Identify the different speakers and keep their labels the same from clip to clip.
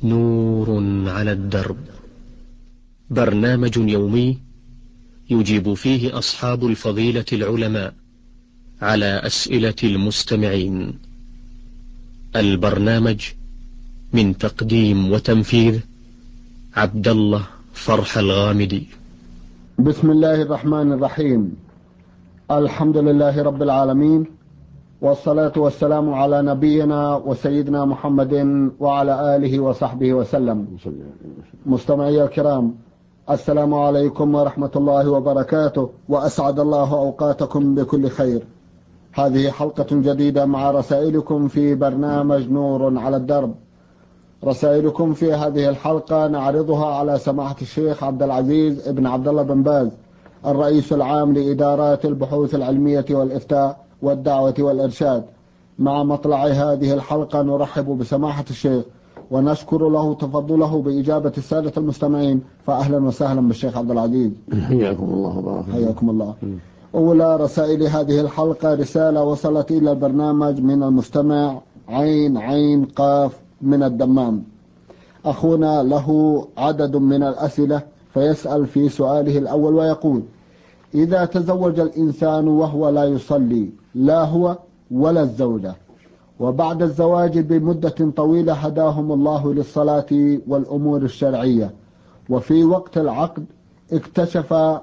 Speaker 1: نور على الدرب، برنامج يومي يجيب فيه أصحاب الفضيلة العلماء على أسئلة المستمعين. البرنامج من تقديم وتنفيذ عبد الله فرح الغامدي.
Speaker 2: بسم الله الرحمن الرحيم. الحمد لله رب العالمين، والصلاة والسلام على نبينا وسيدنا محمد وعلى آله وصحبه وسلم. مستمعي الكرام، السلام عليكم ورحمة الله وبركاته، وأسعد الله أوقاتكم بكل خير. هذه حلقة جديدة مع رسائلكم في برنامج نور على الدرب. رسائلكم في هذه الحلقة نعرضها على سماحة الشيخ عبد العزيز ابن عبد الله بن باز، الرئيس العام لإدارات البحوث العلمية والإفتاء والدعوة والإرشاد. مع مطلع هذه الحلقة نرحب بسماحة الشيخ ونشكر له تفضله بإجابة السادة المستمعين، فأهلا وسهلا بالشيخ عبد العزيز.
Speaker 3: حياكم الله وبارك فيكم.
Speaker 2: حياكم الله. أولى رسائل هذه الحلقة رسالة وصلت إلى البرنامج من المستمع عين قاف من الدمام. أخونا له عدد من الأسئلة، فيسأل في سؤاله الأول ويقول: إذا تزوج الإنسان وهو لا يصلي، لا هو ولا الزوجة، وبعد الزواج بمدة طويلة هداهم الله للصلاة والأمور الشرعية، وفي وقت العقد اكتشف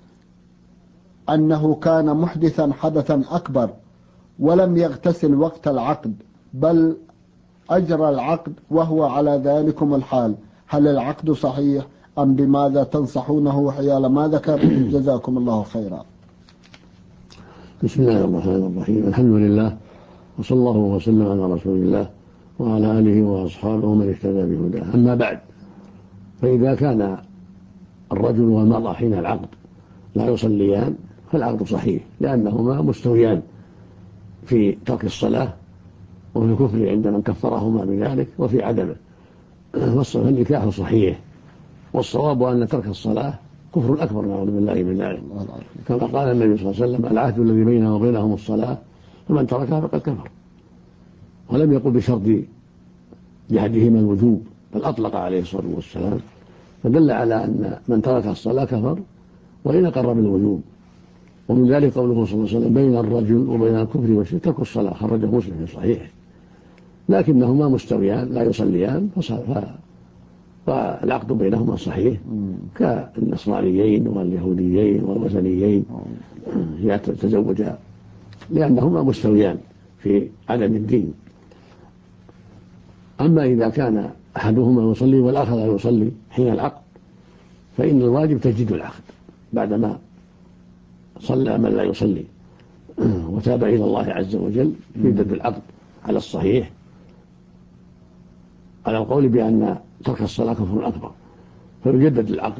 Speaker 2: أنه كان محدثا حدثا أكبر ولم يغتسل وقت العقد، بل أجرى العقد وهو على ذلكم الحال، هل العقد صحيح أم بماذا تنصحونه حيال ما ذكر؟ جزاكم الله خيرا.
Speaker 3: بسم الله الرحمن الرحيم. الحمد لله، وصلى الله وسلم على رسول الله وعلى آله وأصحابه من اهتدى بهداه. أما بعد، فإذا كان الرجل والمرأة حين العقد لا يصليان فالعقد صحيح، لأنهما مستويان في ترك الصلاة وفي الكفر عند من كفرهما بذلك وفي عدمه، فالنكاح صحيح. والصواب أن ترك الصلاة كفر أكبر، نعوذ بالله من ذلك، كما قال النبي صلى الله عليه وسلم: العهد الذي بيننا وبينهم الصلاة، فمن تركها فقد كفر. ولم يقل بشرط جهدهما الوجوب، بل أطلق عليه الصلاة والسلام، فدل على أن من ترك الصلاة كفر وإن أقر بالوجوب. ومن ذلك قوله صلى الله عليه وسلم: بين الرجل وبين الكفر والشرك ترك الصلاة، خرجه مسلم في صحيحه. لكنهما مستويان لا يصليان، فالعقد بينهما صحيح، كالنصرانيين واليهوديين والوثنيين يتزوجان، لأنهما مستويان في عدم الدين. أما إذا كان أحدهما يصلي والآخر لا يصلي حين العقد، فإن الواجب تجديد العقد بعدما صلى من لا يصلي وتاب إلى الله عز وجل، يجدد العقد على الصحيح، على القول بأن ترك الصلاة كفر أكبر، فيجدد العقد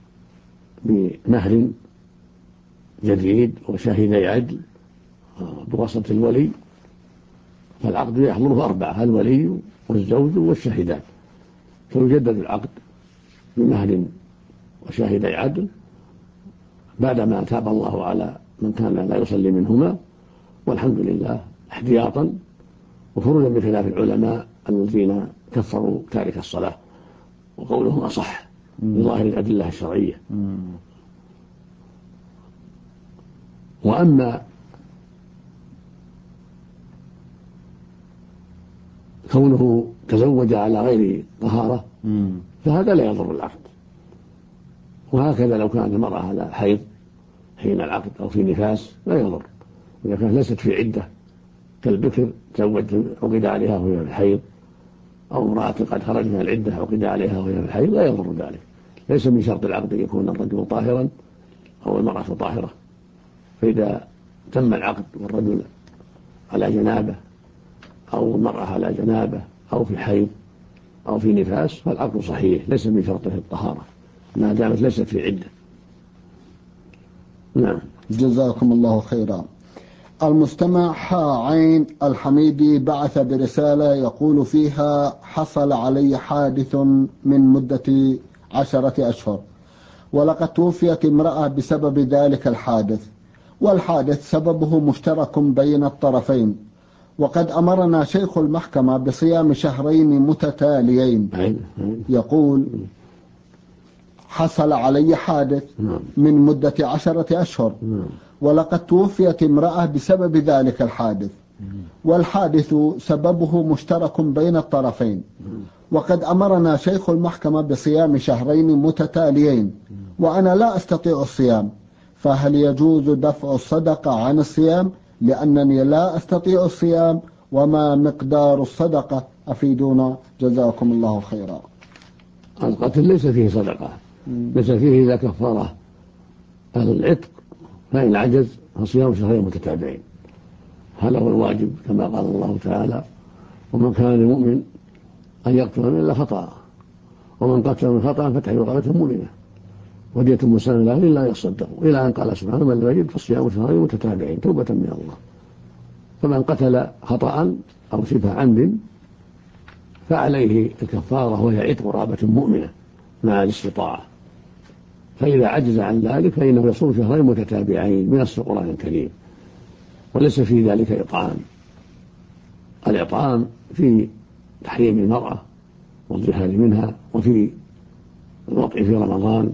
Speaker 3: بمهر جديد وشاهدي عدل بواسطة الولي. فالعقد يحضره أربعة: الولي والزوج والشاهدان، فيجدد العقد بمهر وشاهدي عدل بعدما تاب الله على من كان لا يصلي منهما، والحمد لله، احتياطا وخروجا من خلاف العلماء الذين كفروا تارك الصلاة، وقولهم أصح بظاهر الأدلة الشرعية. وأما كونه تزوج على غير طهارة فهذا لا يضر العقد. وهكذا لو كانت المرأة على حيض حين العقد أو في نفاس لا يضر. إذا كانت ليست في عدة كالبكر عقد عليها وهي في الحيض، أو امرأة قد خرج من العدة عقد عليها وهي في الحيض، لا يضر ذلك. ليس من شرط العقد أن يكون الرجل طاهرا أو المرأة طاهرة. فإذا تم العقد والرجل على جنابه أو المرأة على جنابه أو في حيض أو في نفاس فالعقد صحيح، ليس من شرطه الطهارة ما دامت ليست في عدة. نعم.
Speaker 2: جزاكم الله خيرا. المستمع عين الحميدي بعث برسالة يقول فيها: حصل علي حادث من مدة 10 أشهر، ولقد توفيت امرأة بسبب ذلك الحادث، والحادث سببه مشترك بين الطرفين، وقد أمرنا شيخ المحكمة بصيام شهرين متتاليين. يقول: حصل علي حادث من مدة 10 أشهر، ولقد توفيت امرأة بسبب ذلك الحادث، والحادث سببه مشترك بين الطرفين، وقد أمرنا شيخ المحكمة بصيام شهرين متتاليين، وأنا لا أستطيع الصيام، فهل يجوز دفع الصدقة عن الصيام لأنني لا أستطيع الصيام؟ وما مقدار الصدقة؟ أفيدونا جزاكم الله خيرا.
Speaker 3: القتل ليس فيه صدقة، ليس فيه إلا كفارة العتق، فإن عجز فصيام شهرين متتابعين، هذا هو الواجب كما قال الله تعالى: ومن كان المؤمن أن يقتل من إلا خطأ، ومن قتل من خطأ فتحرير رقبة مؤمنة ودية مسلمة له إلا يصدقوا، إلى أن قال سبحانه: من لم يجد فصيام شهرين متتابعين توبة من الله. فمن قتل خطأ أو شبه عمد فعليه الكفارة، وهي عتق رقبة مؤمنة مع الاستطاعة. فإذا عجز عن ذلك فإنه يصوم شهرين متتابعين من القرآن الكريم، وليس في ذلك إطعام. الإطعام في تحريم المرأة والظهار منها، وفي الوطء في رمضان،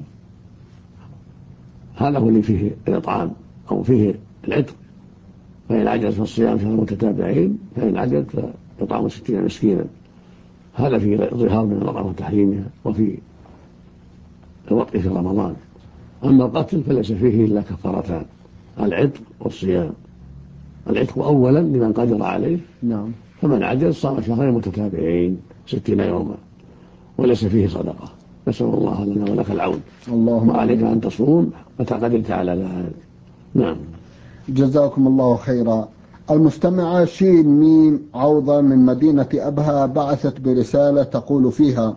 Speaker 3: هذا هو اللي فيه الإطعام أو فيه العتق. فإن عجز فالصيام شهرين متتابعين، فإن عجز فإطعام 60 مسكينا، هذا في الظهار من المرأة وتحريمها، وفي الوطء في رمضان. أما القتل فليس فيه إلا كفارتان: العتق والصيام. العتق أولا لمن قدر عليه، فمن عجز صام شهرين متتابعين 60 يوما، وليس فيه صدقة. نسأل الله لنا ولك العون، وعليك أن تصوم متى قدرت على ذلك. نعم.
Speaker 2: جزاكم الله خيرا. المستمعة شين ميم عوضة من مدينة أبها بعثت برسالة تقول فيها: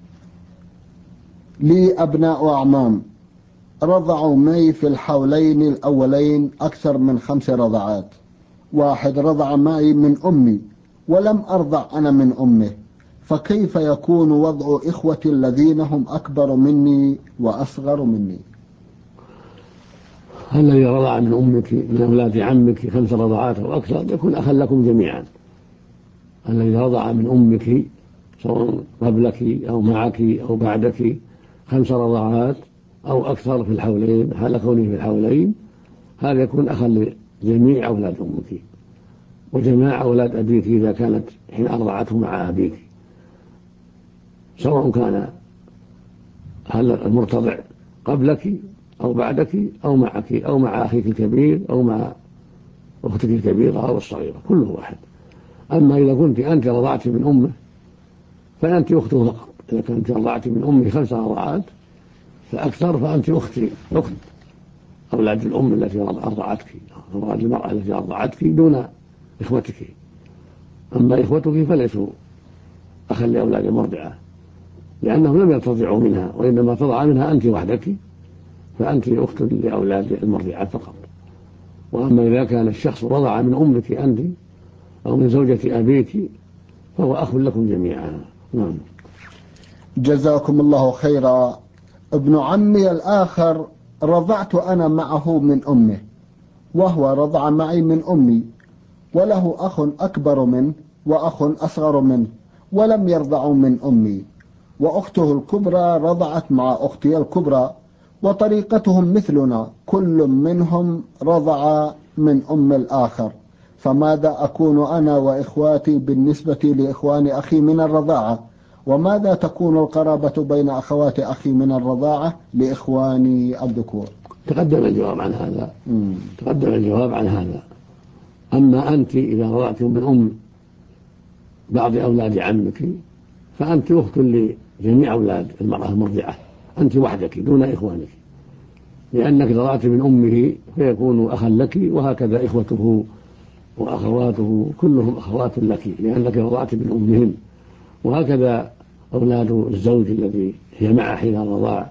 Speaker 2: لي أبناء وأعمام رضعوا معي في الحولين الأولين أكثر من 5 رضعات. واحد رضع معي من أمي ولم أرضع أنا من أمه، فكيف يكون وضع إخوتي الذين هم أكبر مني وأصغر مني؟
Speaker 3: الذي رضع من أمك من أولاد عمك 5 رضعات أو أكثر يكون أخا لكم جميعا. الذي رضع من أمك سواء قبلك أو معك أو بعدك 5 رضعات أو أكثر في الحولين، حال كونه في الحولين، هذا يكون أخا لجميع أولاد أمك وجماع أولاد أبيك إذا كانت حين أرضعته مع أبيك، سواء كان المرتضع قبلك أو بعدك أو معك أو مع أخيك الكبير أو مع أختك الكبيرة أو الصغيرة، كله واحد. أما إذا كنت أنت رضعت من أمه فأنت أخته فقط. إذا كنت رضعت من أمه 5 رضعات فأكثر فأنت أخت أولاد الأم التي أرضعتك، أولاد المرأة التي أرضعتك دون إخوتك. أما إخوتك فليسوا أخا لأولاد المرضعة، لأنهم لم يرتضعوا منها، وإنما ترضع منها أنت وحدك، فأنت أخت لأولاد المرضعة فقط. وأما إذا كان الشخص رضع من أمك أنت أو من زوجة أبيك فهو أخ لكم جميعا. نعم.
Speaker 2: جزاكم الله خيرا. ابن عمي الآخر رضعت أنا معه من أمه، وهو رضع معي من أمي، وله أخ أكبر منه وأخ أصغر منه، ولم يرضعوا من أمي، وأخته الكبرى رضعت مع أختي الكبرى، وطريقتهم مثلنا، كل منهم رضع من أم الآخر، فماذا أكون أنا وإخواتي بالنسبة لإخوان أخي من الرضاعة؟ وماذا تكون القرابة بين أخوات أخي من الرضاعة لإخواني الذكور؟
Speaker 3: تقدم الجواب عن هذا. أما أنت إذا رضعت من أم بعض أولاد عمك فأنت أخت لجميع أولاد المرأة المرضعة، أنت وحدك دون إخوانك، لأنك رضعت من أمه فيكون أخا لك، وهكذا إخوته وأخواته كلهم أخوات لك لأنك رضعت من أمهم، وهكذا أولاد الزوج الذي هي معه حين الرضاع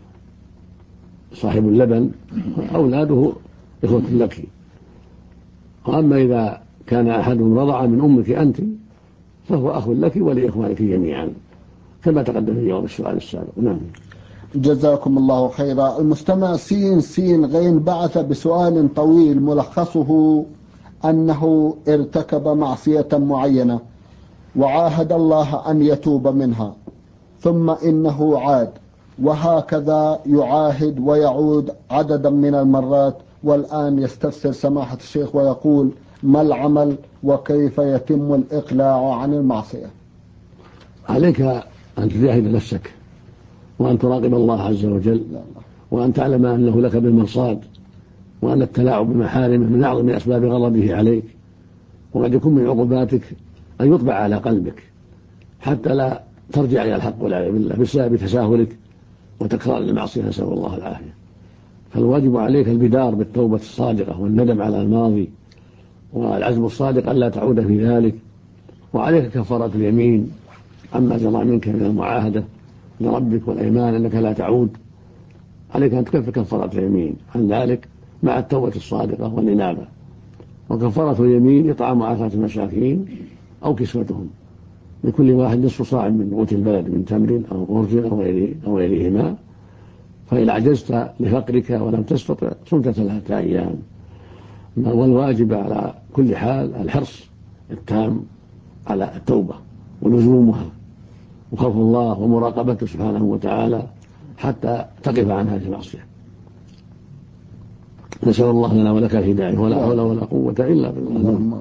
Speaker 3: صاحب اللبن أولاده إخوة لك. وأما إذا كان أحدهم رضع من أمك أنت فهو أخ لك ولإخوانك جميعا، كما تقدم في جواب السؤال السابق. نعم.
Speaker 2: جزاكم الله خيرا. المستمع سين غين بعث بسؤال طويل ملخصه: أنه ارتكب معصية معينة وعاهد الله أن يتوب منها، ثم إنه عاد، وهكذا يعاهد ويعود عددا من المرات، والآن يستفسر سماحة الشيخ ويقول: ما العمل وكيف يتم الإقلاع عن المعصية؟
Speaker 3: عليك أن تجاهد نفسك، وأن تراقب الله عز وجل، وأن تعلم أنه لك بالمرصاد، وأن التلاعب بمحارمه من أعظم أسباب غضبه عليك، وقد يكون من عقوباتك أن يطبع على قلبك حتى لا ترجع إلى الحق والعياذ بالله بسبب تساهلك وتكرار المعصية، نسأل الله العافية. فالواجب عليك البدار بالتوبة الصادقة والندم على الماضي والعزم الصادق ألا تعود في ذلك، وعليك كفارة اليمين عما جرى منك من المعاهدة لربك والأيمان أنك لا تعود. عليك أن تكفر كفارة اليمين عن ذلك مع التوبة الصادقة والإنابة. وكفارة اليمين إطعام 10 مساكين أو كسوتهم، لكل واحد نصف صاع من قوت البلد من تمر أو أرز أو غيرهما، فإن عجزت لفقرك ولم تستطع صمت 3 أيام. والواجب على كل حال الحرص التام على التوبة ولزومها وخوف الله ومراقبته سبحانه وتعالى حتى تقف عن هذه المعصية. نسأل الله لنا ولك الهداية، ولا حول ولا قوة إلا بالله.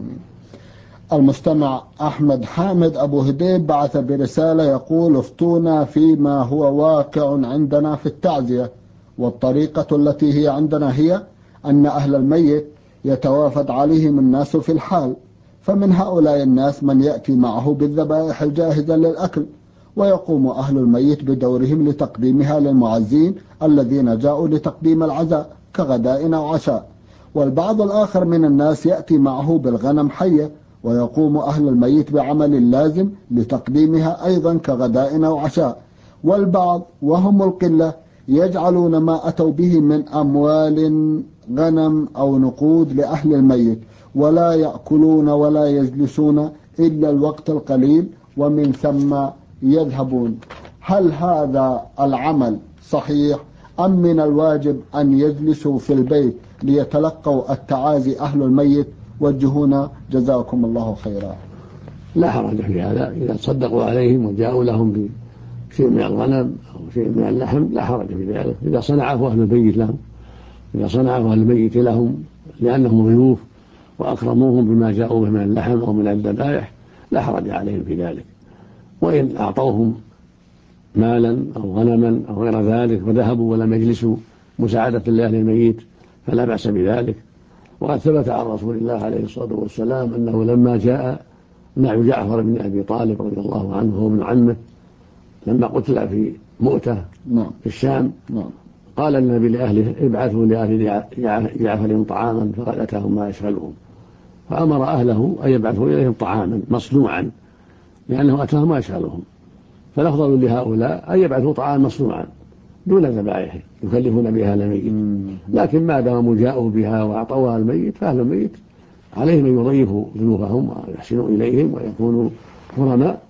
Speaker 2: المستمع أحمد حامد أبو هديب بعث برسالة يقول: افتونا فيما هو واقع عندنا في التعزية، والطريقة التي هي عندنا هي أن أهل الميت يتوافد عليهم الناس في الحال، فمن هؤلاء الناس من يأتي معه بالذبائح الجاهزة للأكل، ويقوم أهل الميت بدورهم لتقديمها للمعزين الذين جاءوا لتقديم العزاء كغداء أو عشاء. والبعض الآخر من الناس يأتي معه بالغنم حية، ويقوم أهل الميت بعمل اللازم لتقديمها أيضا كغداء أو عشاء. والبعض وهم القلة يجعلون ما أتوا به من أموال غنم أو نقود لأهل الميت، ولا يأكلون ولا يجلسون إلا الوقت القليل ومن ثم يذهبون. هل هذا العمل صحيح، أم من الواجب أن يجلسوا في البيت ليتلقوا التعازي أهل الميت؟ وجهونا جزاكم الله خيرا.
Speaker 3: لا حرج في هذا، إذا تصدقوا عليهم وجاءوا لهم بشيء من الغنم أو شيء من اللحم لا حرج في ذلك، إذا صنعه أهل البيت لهم، إذا صنعه أهل البيت لهم لأنهم ضيوف وأكرموهم بما جاءوا به من اللحم أو من الذبائح لا حرج عليهم في ذلك. وإن أعطوهم مالا أو غنما أو غير ذلك وذهبوا ولم يجلسوا مساعدة لأهل الميت فلا بأس بذلك. وقد ثبت عن رسول الله عليه الصلاة والسلام أنه لما جاء نعي جعفر بن أبي طالب رضي الله عنه وهو ابن عمه لما قتل في مؤتة في الشام، قال النبي لأهله: ابعثوا لأهل جعفر طعاما، فقد أتاهم ما يشغلهم. فأمر أهله أن يبعثوا إليهم طعاما مصنوعا لأنه أتاهم ما يشغلهم. فالأفضل لهؤلاء أن يبعثوا طعاما مصنوعا دون ذبائح يكلفون بها الميت، لكن ما داموا جاءوا بها وأعطوها الميت فأهل الميت عليهم أن يضيفوا ضيوفهم ويحسنوا إليهم ويكونوا كرماء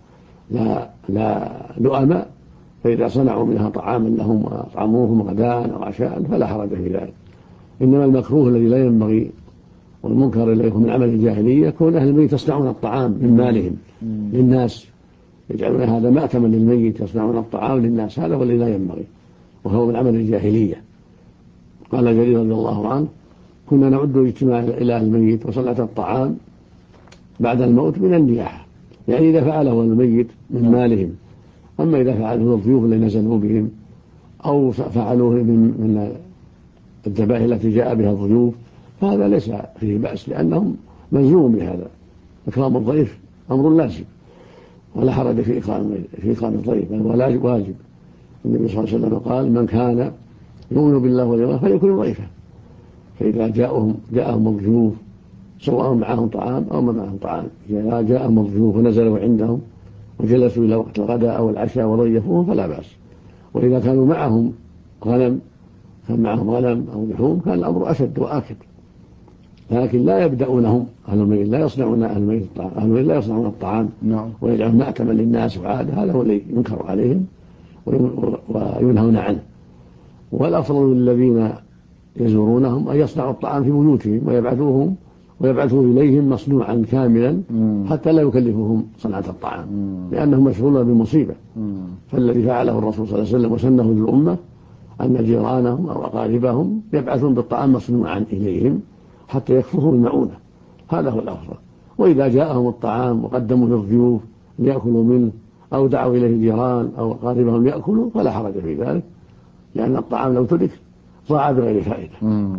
Speaker 3: لا لؤماء. فإذا صنعوا منها طعاما لهم وأطعموهم غداء أو عشاء فلا حرج في ذلك. إنما المكروه الذي لا ينبغي والمنكر الذي هو من عمل الجاهلية كون أهل الميت يصنعون الطعام من مالهم للناس، يجعلون هذا مأتما للميت، يصنعون الطعام للناس، هذا هو الذي لا ينبغي وهو من عمل الجاهلية. قال جرير رضي الله عنه: كنا نعد اجتماع إلى الميت وصنعة الطعام بعد الموت من النياحة، يعني إذا فعله الميت من مالهم. أما إذا فعله الضيوف الذين نزلوا بهم أو فعلوه من الذبائح التي جاء بها الضيوف فهذا ليس فيه بأس، لأنهم ملزوم بهذا. إكرام الضيف أمر لازم ولا حرج في إكرام الضيف، بل هو واجب. النبي صلى الله عليه وسلم قال: من كان يؤمن بالله واليوم فليكرم ضيفه. فإذا جاءهم الضيوف سواء معهم طعام أو ما معهم طعام، إذا جاءهم الضيوف ونزلوا عندهم وجلسوا إلى وقت الغداء أو العشاء وضيفوهم فلا بأس. وإذا كانوا معهم غنم أو لحوم كان الأمر أشد وآكد، لكن لا يبدأونهم أهل الميت، لا يصنعون أهل الميت لا يصنعون الطعام ويجعلون مأتما للناس وعادة، هذا هو الذي ينكر عليهم وينهون عنه. والأفضل للذين يزورونهم أن يصنعوا الطعام في بيوتهم ويبعثوهم ويبعثوا إليهم مصنوعا كاملا حتى لا يكلفهم صنعة الطعام لأنهم مشغولون بمصيبة. فالذي فعله الرسول صلى الله عليه وسلم وسنه للأمة أن جيرانهم أو أقاربهم يبعثون بالطعام مصنوعا إليهم حتى يكفروا المعونة، هذا هو الأفضل. وإذا جاءهم الطعام وقدموا للضيوف ليأكلوا منه أو دعوا إليه الجيران أو أقاربهم ليأكلوا فلا حرج في ذلك، لأن الطعام لو ترك ضاع بغير فائدة.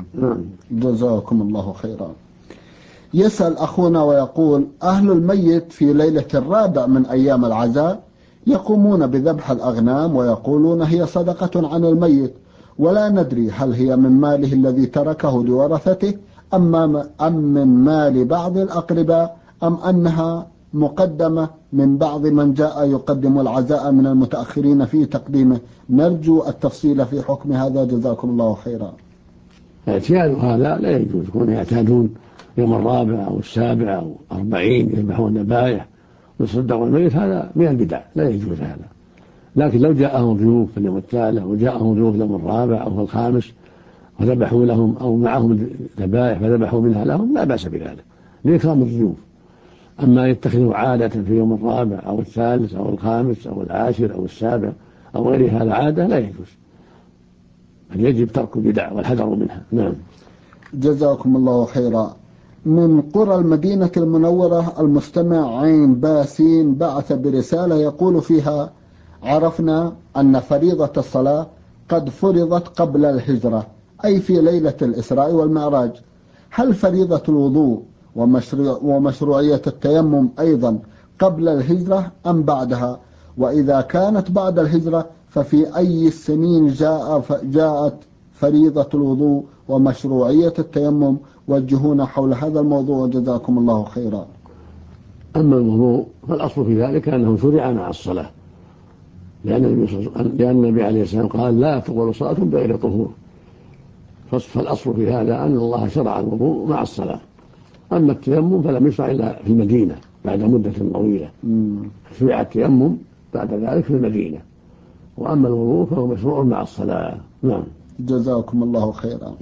Speaker 2: جزاكم الله خيرا. يسأل أخونا ويقول: أهل الميت في ليلة الرابع من أيام العزاء يقومون بذبح الأغنام ويقولون هي صدقة عن الميت، ولا ندري هل هي من ماله الذي تركه لورثته أم من مال بعض الأقرباء أم أنها مقدمة من بعض من جاء يقدم العزاء من المتأخرين في تقديمه. نرجو التفصيل في حكم هذا جزاكم الله خيرا.
Speaker 3: اعتياد هذا لا يجوز، يكون يعتادون يوم الرابع أو السابع أو 40 يذبحون ذبائح ويصدقون الميت، هذا من البدع لا يجوز هذا. لكن لو جاءهم ضيوف في اليوم الثالث وجاءهم ضيوف اليوم الرابع أو الخامس وذبحوا لهم أو معهم ذبائح فذبحوا منها لهم لا بأس بذلك لإكرام الضيوف. أما يتخذوا عادة في يوم الرابع أو الثالث أو الخامس أو العاشر أو السابع أو غير هذا عادة لا يجوز، بل يجب ترك البدع والحذر منها. نعم.
Speaker 2: جزاكم الله خيرا. من قرى المدينة المنورة المستمع عين باسين بعث برسالة يقول فيها: عرفنا أن فريضة الصلاة قد فرضت قبل الهجرة، أي في ليلة الإسراء والمعراج. هل فريضة الوضوء ومشروعية التيمم أيضا قبل الهجرة أم بعدها؟ وإذا كانت بعد الهجرة ففي أي السنين جاءت فريضة الوضوء ومشروعية التيمم؟ وجهونا حول هذا الموضوع جزاكم الله خيرا.
Speaker 3: أما الوضوء فالأصل في ذلك أنه شرع مع الصلاة، لأن النبي عليه السلام قال: لا تقبل صلاة بغير طهور. فالأصل في هذا أن الله شرع الوضوء مع الصلاة. أما التيمم فلم يشرع إلا في المدينة بعد مدة طويلة، شرع التيمم بعد ذلك في المدينة. وأما الوضوء فهو مشروع مع الصلاة. نعم.
Speaker 2: جزاكم الله خيرا.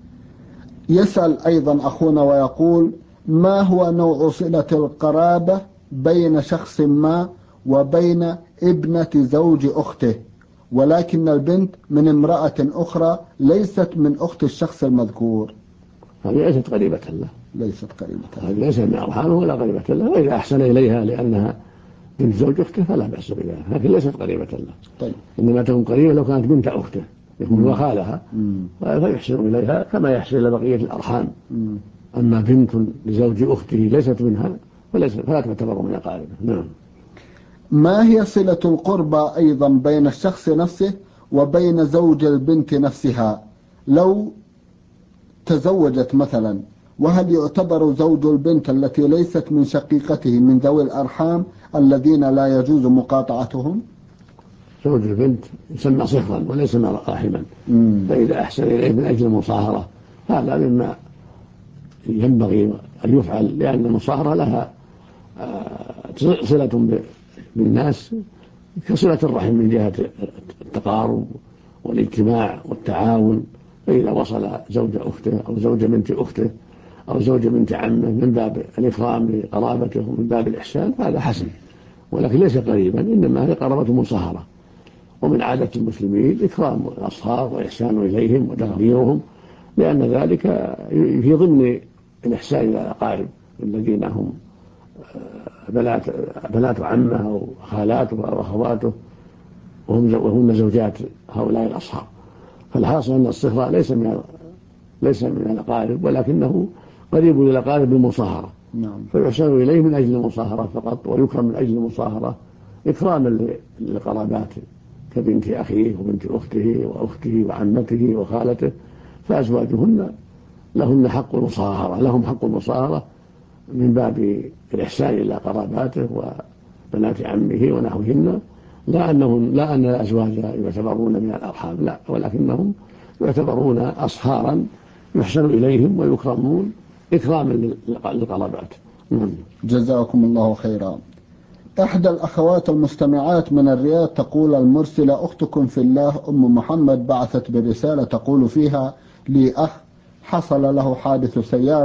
Speaker 2: يسأل أيضا أخونا ويقول: ما هو نوع صلة القرابة بين شخص ما وبين ابنة زوج أخته، ولكن البنت من امرأة أخرى ليست من أخت الشخص المذكور؟
Speaker 3: هذه ليست قريبة له. هذه ليست من أرحامه ولا قريبة له، وإذا أحسن إليها لأنها بنت زوج أخته فلا بأس بذلك، لكن ليست قريبة له.
Speaker 2: طيب.
Speaker 3: إنما تكون قريبة لو كانت بنت أخته يكون وخالها فيحسن إليها كما يحسن إلى بقية الأرحام. أما بنت لزوج أخته ليست منها فلا تعتبر من أقاربه. نعم.
Speaker 2: ما هي صلة القربى أيضا بين الشخص نفسه وبين زوج البنت نفسها لو تزوجت مثلا؟ وهل يعتبر زوج البنت التي ليست من شقيقته من ذوي الأرحام الذين لا يجوز مقاطعتهم؟
Speaker 3: زوج البنت يسمى صهرا وليس راحما، فإذا أحسن إليه من أجل المصاهرة هذا مما ينبغي أن يفعل، لأن المصاهرة لها صلة بالناس كصلة الرحم من جهة التقارب والاجتماع والتعاون. فإذا وصل زوج أخته أو زوج بنت أخته أو زوج بنت عمه من باب الإكرام لقرابته ومن باب الإحسان فهذا حسن، ولكن ليس قريبا، إنما هي قرابة مصاهرة. ومن عادة المسلمين إكرام الأصهار وإحسان إليهم وتقديرهم، لأن ذلك في ضمن الإحسان إلى الأقارب الذين هم بنات عمه أو خالاته أو أخواته وهن زوجات هؤلاء الأصهار. فالحاصل أن الصهر ليس من الأقارب، ولكنه قريب إلى الأقارب بالمصاهرة.
Speaker 2: نعم.
Speaker 3: فيحسن إليه من أجل المصاهرة فقط، ويكرم من أجل المصاهرة إكراما للقرابات كبنت أخيه وبنت أخته وأخته وعمته وخالته. فأزواجهن لهم حق المصاهرة من باب الإحسان إلى قراباته وبنات عمه ونحوهن، لا أن الأزواج يعتبرون من الأرحام، لا، ولكنهم يعتبرون أصهارا يحسن إليهم ويكرمون إكراما للقرابات.
Speaker 2: جزاكم الله خيرا. إحدى الأخوات المستمعات من الرياض تقول: المرسلة أختكم في الله أم محمد بعثت برسالة تقول فيها: لي أخ حصل له حادث سيارة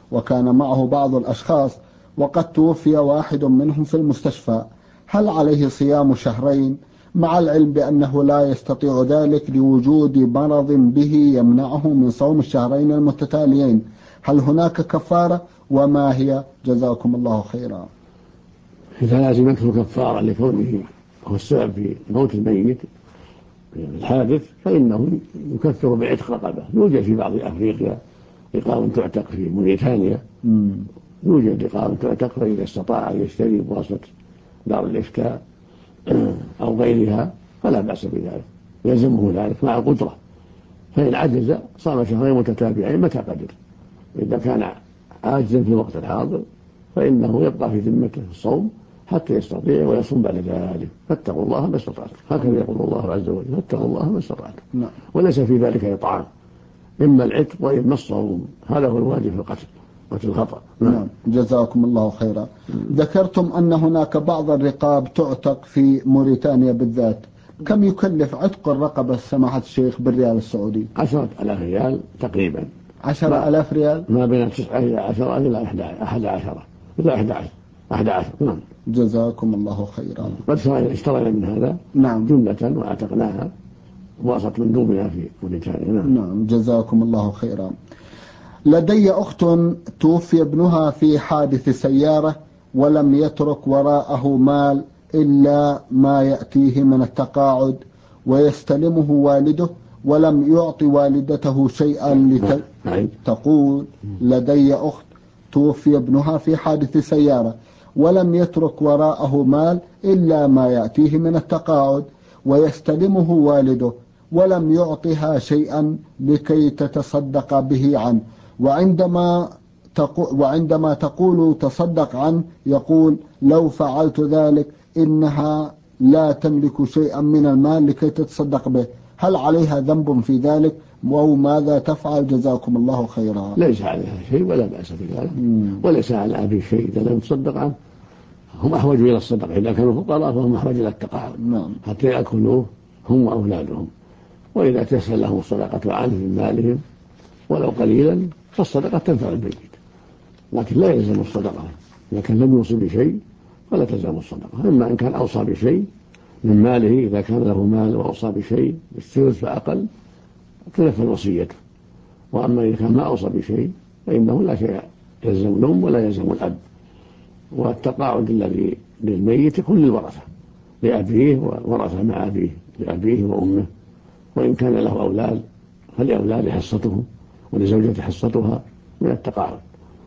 Speaker 2: وكان معه بعض الأشخاص وقد توفي واحد منهم في المستشفى، هل عليه صيام شهرين مع العلم بأنه لا يستطيع ذلك لوجود مرض به يمنعه من صوم الشهرين المتتاليين؟ هل هناك كفارة وما هي؟ جزاكم الله خيرا.
Speaker 3: إذا لازمته كفارة لكونه هو السبب في موت الميت في الحادث فإنه يكفر بعتق رقبة. يوجد في بعض أفريقيا رقاب تعتق في موريتانيا، يوجد رقاب تعتق، فإذا استطاع أن يشتري بواسطة دار الإفتاء أو غيرها فلا بأس بذلك، يلزمه ذلك مع القدرة. فإن عجز صام شهرين متتابعين متى قدر. إذا كان عاجزا في الوقت الحاضر فإنه يبقى في ذمته الصوم حتى يستطيع ويصوم بعد ذلك. فاتقوا الله ما استطعتم، هكذا يقول الله عز وجل، فاتقوا الله ما استطعتم. وليس في ذلك إطعام، إما العتق وإما الصوم، هذا هو الواجب في القتل الخطأ.
Speaker 2: نعم جزاكم الله خيرا. رذكرتم أن هناك بعض الرقاب تعتق في موريتانيا بالذات، كم يكلف عتق الرقبة سماحة الشيخ بالريال السعودي؟
Speaker 3: 10,000 ريال تقريبا.
Speaker 2: 10,000 ريال؟
Speaker 3: ما بين 9 إلى 10 إلى 11. نعم.
Speaker 2: جزاكم الله خيرا.
Speaker 3: قد اشترينا من هذا
Speaker 2: نعم
Speaker 3: جملة واعتقناها بواسطة مندوبنا في موريتانيا.
Speaker 2: نعم جزاكم الله خيرا. لدي أخت توفي ابنها في حادث سيارة ولم يترك وراءه مال إلا ما يأتيه من التقاعد ويستلمه والده ولم يعطي والدته شيئا تقول لدي أخت توفي ابنها في حادث سيارة ولم يترك وراءه مال إلا ما يأتيه من التقاعد ويستلمه والده ولم يعطها شيئا لكي تتصدق به عنه، وعندما تقول تصدق عنه يقول لو فعلت ذلك إنها لا تملك شيئا من المال لكي تتصدق به، هل عليها ذنب في ذلك أو ماذا تفعل؟ جزاكم الله خيرا.
Speaker 3: ليس عليها شيء ولا بأس بذلك، وليس على أبي شيء إذا لم تصدق عنه. هم أحوج إلى الصدقة، إذا كانوا فقراء فهم أحوج إلى التقاعد حتى يأكلوه هم وأولادهم، وإذا تسهل لهم الصدقة عنه من مالهم ولو قليلا فالصدقة تنفع الميت، لكن لا يلزم الصدقة. إذا كان لم يوصي بشيء فلا تلزم الصدقة، إما إن كان أوصى بشيء من ماله، إذا كان له مال وأوصى بشيء بالثلث فأقل تنفذ وصيته، وأما إذا كان ما أوصى بشيء فإنه لا شيء يلزم الأم ولا يلزم الأب. والتقاعد الذي للميت يكون للورثة، لأبيه وورثة مع أبيه، لأبيه وأمه، وإن كان له أولاد فلأولاده حصتهم ولزوجته حصتها من التقاعد.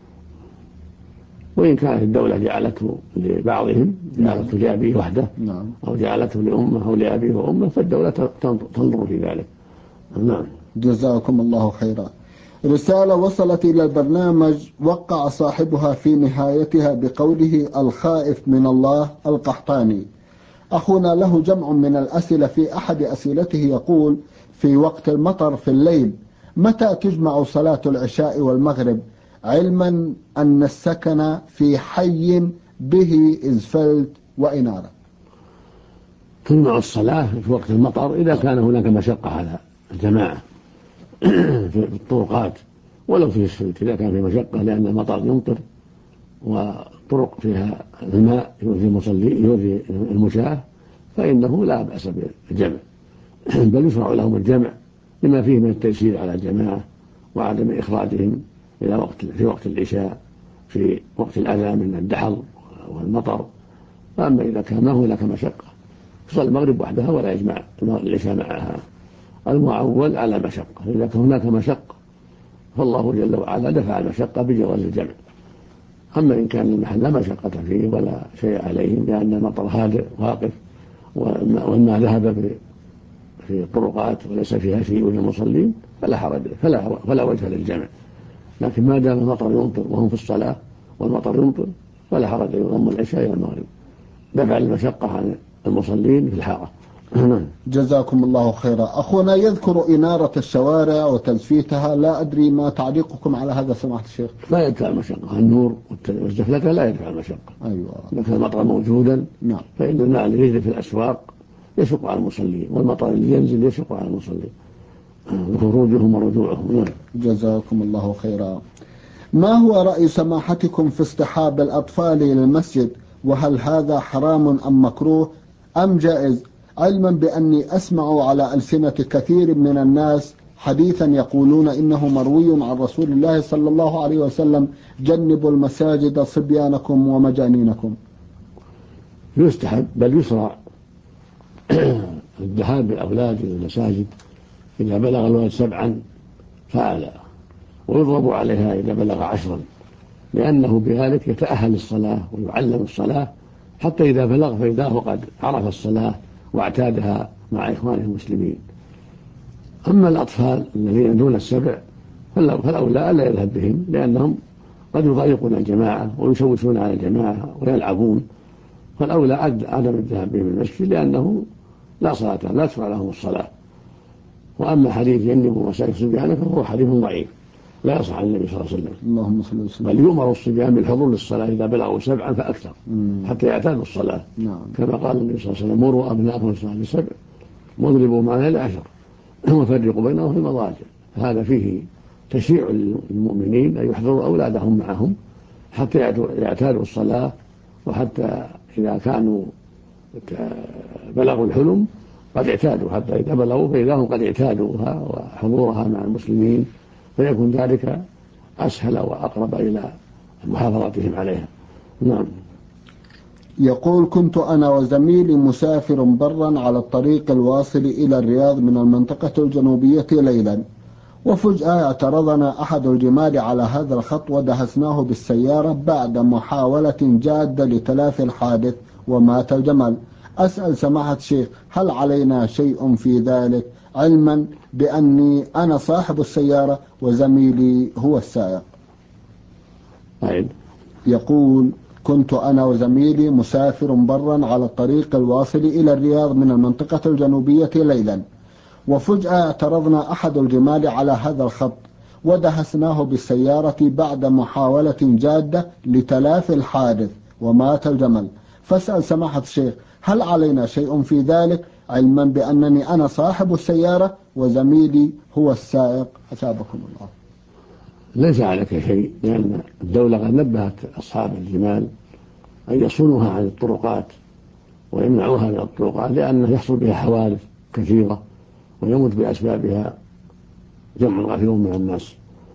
Speaker 3: وإن كانت الدولة جعلته لبعضهم، جعلته لأبيه وحده أو جعلته لأمه أو لأبيه وأمه، فالدولة تنظر في ذلك. نعم.
Speaker 2: جزاكم الله خيرا. رسالة وصلت إلى البرنامج وقع صاحبها في نهايتها بقوله الخائف من الله القحطاني. أخونا له جمع من الأسئلة، في أحد أسئلته يقول في وقت المطر في الليل متى تجمع صلاة العشاء والمغرب، علما أن السكن في حي به إزفلت وإنارة؟
Speaker 3: تجمع الصلاة في وقت المطر إذا كان هناك مشقة على الجماعة في الطرقات، ولو في السفلت إذا كان في مشقة لأن المطر يمطر وطرق فيها الماء يؤذي المشاة فإنه لا بأس بالجمع، بل يشرع لهم الجمع لما فيه من التيسير على الجماعة وعدم إخراجهم في وقت العشاء في وقت الأذى من الدحل والمطر. فأما إذا كان ما هناك مشقة يصلي المغرب وحدها ولا يجمع العشاء معها، المعول على مشقة. إذا كان هناك مشقة فالله جل وعلا دفع المشقة بجواز الجمع. أما إن كان المحل لا مشقة فيه ولا شيء عليهم لأن المطر هادئ واقف والماء ذهب في الطرقات وليس فيها شيء للمصلين فلا حرج، فلا وجه للجمع. لكن ما دام المطر يمطر وهم في الصلاة والمطر يمطر فلا حرج يضم العشاء إلى المغرب، دفع المشقة عن المصلين في الحارة.
Speaker 2: جزاكم الله خيرا. أخونا يذكر إنارة الشوارع وتزفيتها، لا أدري ما تعليقكم على هذا سماحة الشيخ؟
Speaker 3: لا يدفع المشقة، النور والزفلة لا يدفع المشقة.
Speaker 2: أيوة.
Speaker 3: إذا كان المطر موجودا فإن الماء اللي ينزل في الأسواق يشق على المصلين، والمطر اللي ينزل يشق على المصلين، خروجهم ورجوعهم.
Speaker 2: جزاكم الله خيرا. ما هو رأي سماحتكم في اصطحاب الأطفال إلى المسجد؟ وهل هذا حرام أم مكروه أم جائز؟ علما بأني أسمع على ألسنة كثير من الناس حديثا يقولون إنه مروي عن رسول الله صلى الله عليه وسلم: جنبوا المساجد صبيانكم ومجانينكم.
Speaker 3: يستحب بل يشرع الذهاب بالأولاد إلى المساجد إذا بلغ الولد 7 فأعلى، ويضرب عليها إذا بلغ 10، لأنه بذلك يتأهل للصلاة ويعلم الصلاة حتى إذا بلغ فإذا هو قد عرف الصلاة واعتادها مع إخوانه المسلمين. أما الأطفال الذين دون 7 فالأولى ألا يذهب بهم، لأنهم قد يضايقون الجماعة ويشوشون على الجماعة ويلعبون، فالأولى عدم الذهاب بهم المسجد، لأنه لا صلاة لا تشرع لهم الصلاة. وأما حديث جنبوا مساجد صبيانك فهو حديث ضعيف لا يصح عن النبي صلى الله عليه وسلم.
Speaker 2: اللهم صل وسلم.
Speaker 3: بل يؤمر الصبيان بالحضور للصلاة إذا بلغوا 7 فأكثر حتى يعتادوا الصلاة. كما قال النبي صلى الله عليه وسلم: مروا أبناءكم الصلاة ل7 واضربوا معنا ل10 وفرقوا بينهم في المضاجع. هذا فيه تشريع للمؤمنين أن يحضروا أولادهم معهم حتى يعتادوا الصلاة، وحتى إذا كانوا بلغوا الحلم قد اعتادوا، حتى إذا بلغوا فإذا هم قد اعتادوها وحضورها مع المسلمين، فيكون ذلك أسهل وأقرب إلى محافظتهم عليها. نعم.
Speaker 2: يقول: كنت أنا وزميلي مسافر برا على الطريق الواصل إلى الرياض من المنطقة الجنوبية ليلا، وفجأة اعترضنا أحد الجمال على هذا الخط ودهسناه بالسيارة بعد محاولة جادة لتلافي الحادث ومات الجمل. أسأل سماحة الشيخ: هل علينا شيء في ذلك، علما بأني أنا صاحب السيارة وزميلي هو السائق؟ يقول: كنت أنا وزميلي مسافر برا على الطريق الواصل إلى الرياض من المنطقة الجنوبية ليلا، وفجأة اعترضنا أحد الجمال على هذا الخط ودهسناه بالسيارة بعد محاولة جادة لتلافي الحادث ومات الجمل. فاسأل سماحة الشيخ: هل علينا شيء في ذلك، علما بأنني أنا صاحب السيارة وزميلي هو السائق؟ أثابكم الله.
Speaker 3: ليس عليك شيء، لأن الدولة قد نبهت أصحاب الجمال أن يصونوها عن الطرقات ويمنعوها من الطرقات، لأنه يحصل بها حوادث كثيرة ويموت بأسبابها جمع غفير من الناس.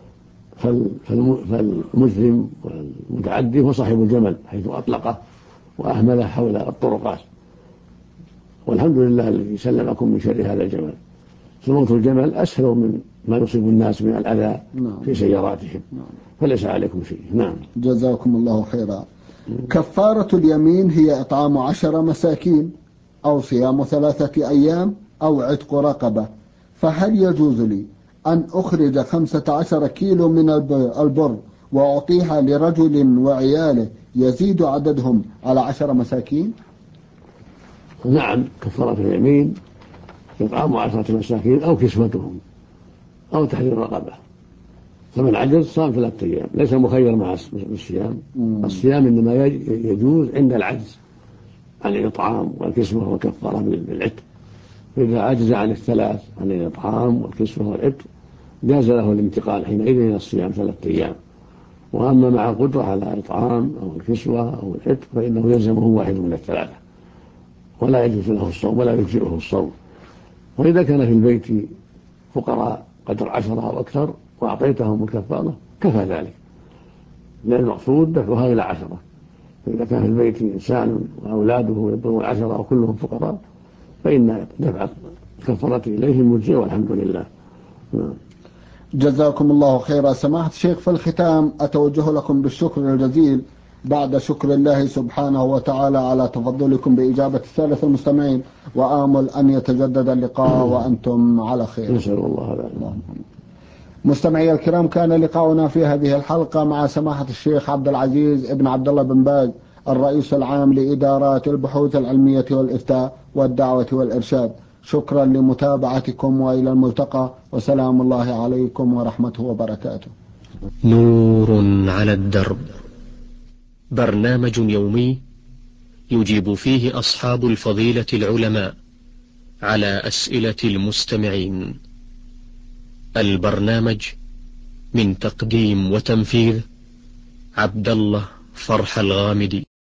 Speaker 3: فالمجرم والمتعدي هو صاحب الجمل حيث أطلقه وأهمله حول الطرقات، والحمد لله الذي سلمكم من شر هذا الجمل. فموت الجمل أسهل من ما يصيب الناس من الأذى في سياراتهم. فليس عليكم شيء. نعم.
Speaker 2: جزاكم الله خيرا. كفارة اليمين هي إطعام 10 مساكين أو صيام 3 أيام أو عتق رقبة، فهل يجوز لي أن أخرج 15 كيلو من البر وأعطيها لرجل وعياله يزيد عددهم على 10 مساكين؟
Speaker 3: نعم، كفارة اليمين إطعام 10 مساكين أو كسوتهم أو تحرير رقبة. فمن عجز صام 3 أيام، ليس مخير مع الصيام. الصيام إنما يجوز عند العجز عن الإطعام والكسوة والكفارة بالعتق. فإذا عجز عن الثلاث، عن الإطعام والكسوة والعتق، جاز له الانتقال حينئذ إلى الصيام 3 أيام. وأما مع القدرة على الإطعام أو الكسوة أو العتق فإنه يلزمه واحد من الثلاثة ولا يجوز له الصوم ولا يجزئه الصوم. وإذا كان في البيت فقراء قدر 10 أو أكثر وأعطيتهم الكفارة كفى ذلك، لأن المقصود دفعها إلى 10. فإذا كان في البيت إنسان وأولاده يبلغون 10 وكلهم فقراء فإن دفع الكفارة إليهم مجزئ والحمد لله.
Speaker 2: جزاكم الله خيرا. سماحة الشيخ، في الختام أتوجه لكم بالشكر الجزيل بعد شكر الله سبحانه وتعالى على تفضلكم بإجابة السادة المستمعين، وآمل أن يتجدد اللقاء وأنتم على خير.
Speaker 3: نسأل الله ذلك.
Speaker 2: مستمعي الكرام، كان لقاؤنا في هذه الحلقة مع سماحة الشيخ عبد العزيز ابن عبد الله بن باز، الرئيس العام لإدارات البحوث العلمية والإفتاء والدعوة والإرشاد. شكرا لمتابعتكم وإلى الملتقى، وسلام الله عليكم ورحمته وبركاته.
Speaker 1: نور على الدرب، برنامج يومي يجيب فيه أصحاب الفضيلة العلماء على أسئلة المستمعين. البرنامج من تقديم وتنفيذ عبد الله فرح الغامدي.